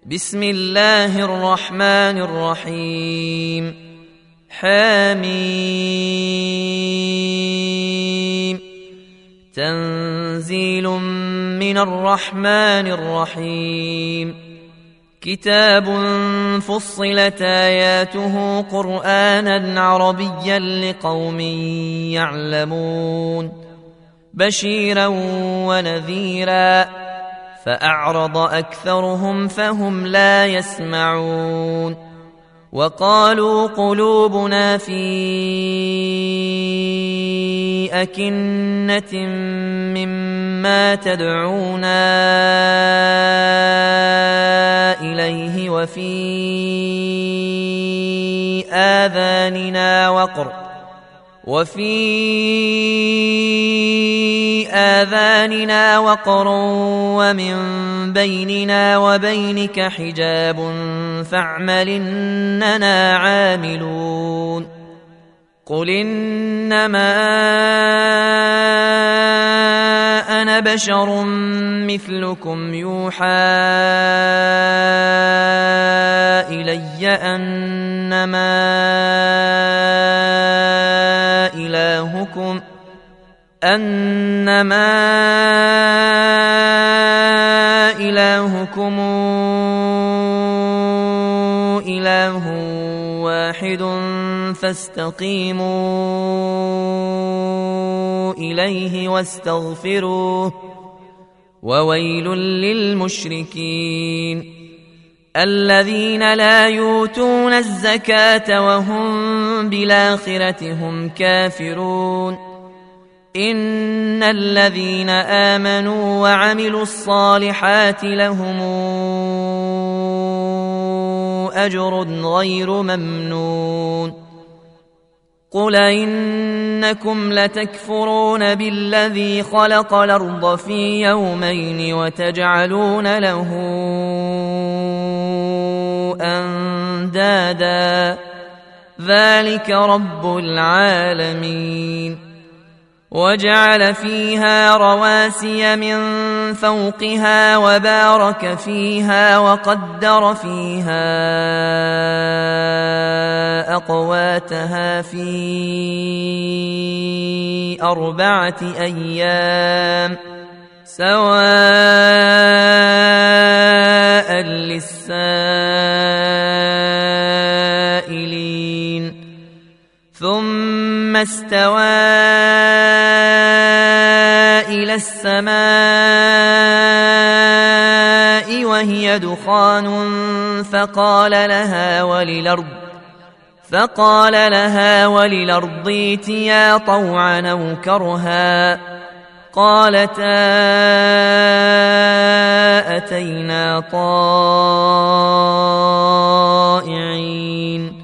بسم الله الرحمن الرحيم حميم تنزيل من الرحمن الرحيم كتاب فصلت آياته قرآنا عربيا لقوم يعلمون بشيرا ونذيرا فأعرض أكثرهم فهم لا يسمعون وقالوا قلوبنا في أكنة مما تدعونا إليه وفي آذاننا وقر ومن بيننا وبينك حجاب فاعمل إننا عاملون قل إنما أنا بشر مثلكم يوحى إلي أنما إلهكم إله واحد فاستقيموا إليه واستغفروه وويل للمشركين الذين لا يؤتون الزكاة وهم بالآخرة هم كافرون إن الذين آمنوا وعملوا الصالحات لهم أجر غير ممنون قل إنكم لتكفرون بالذي خلق الأرض في يومين وتجعلون له أندادا ذلك رب العالمين وجعل فيها رواسي من فوقها وبارك فيها وقدر فيها أقواتها في 4 أيام سواء للسائلين ثم استوى إلى السماء وهي دخان فقال لها وللأرض ائتيا طوعا أو كرها قالتا أتينا طائعين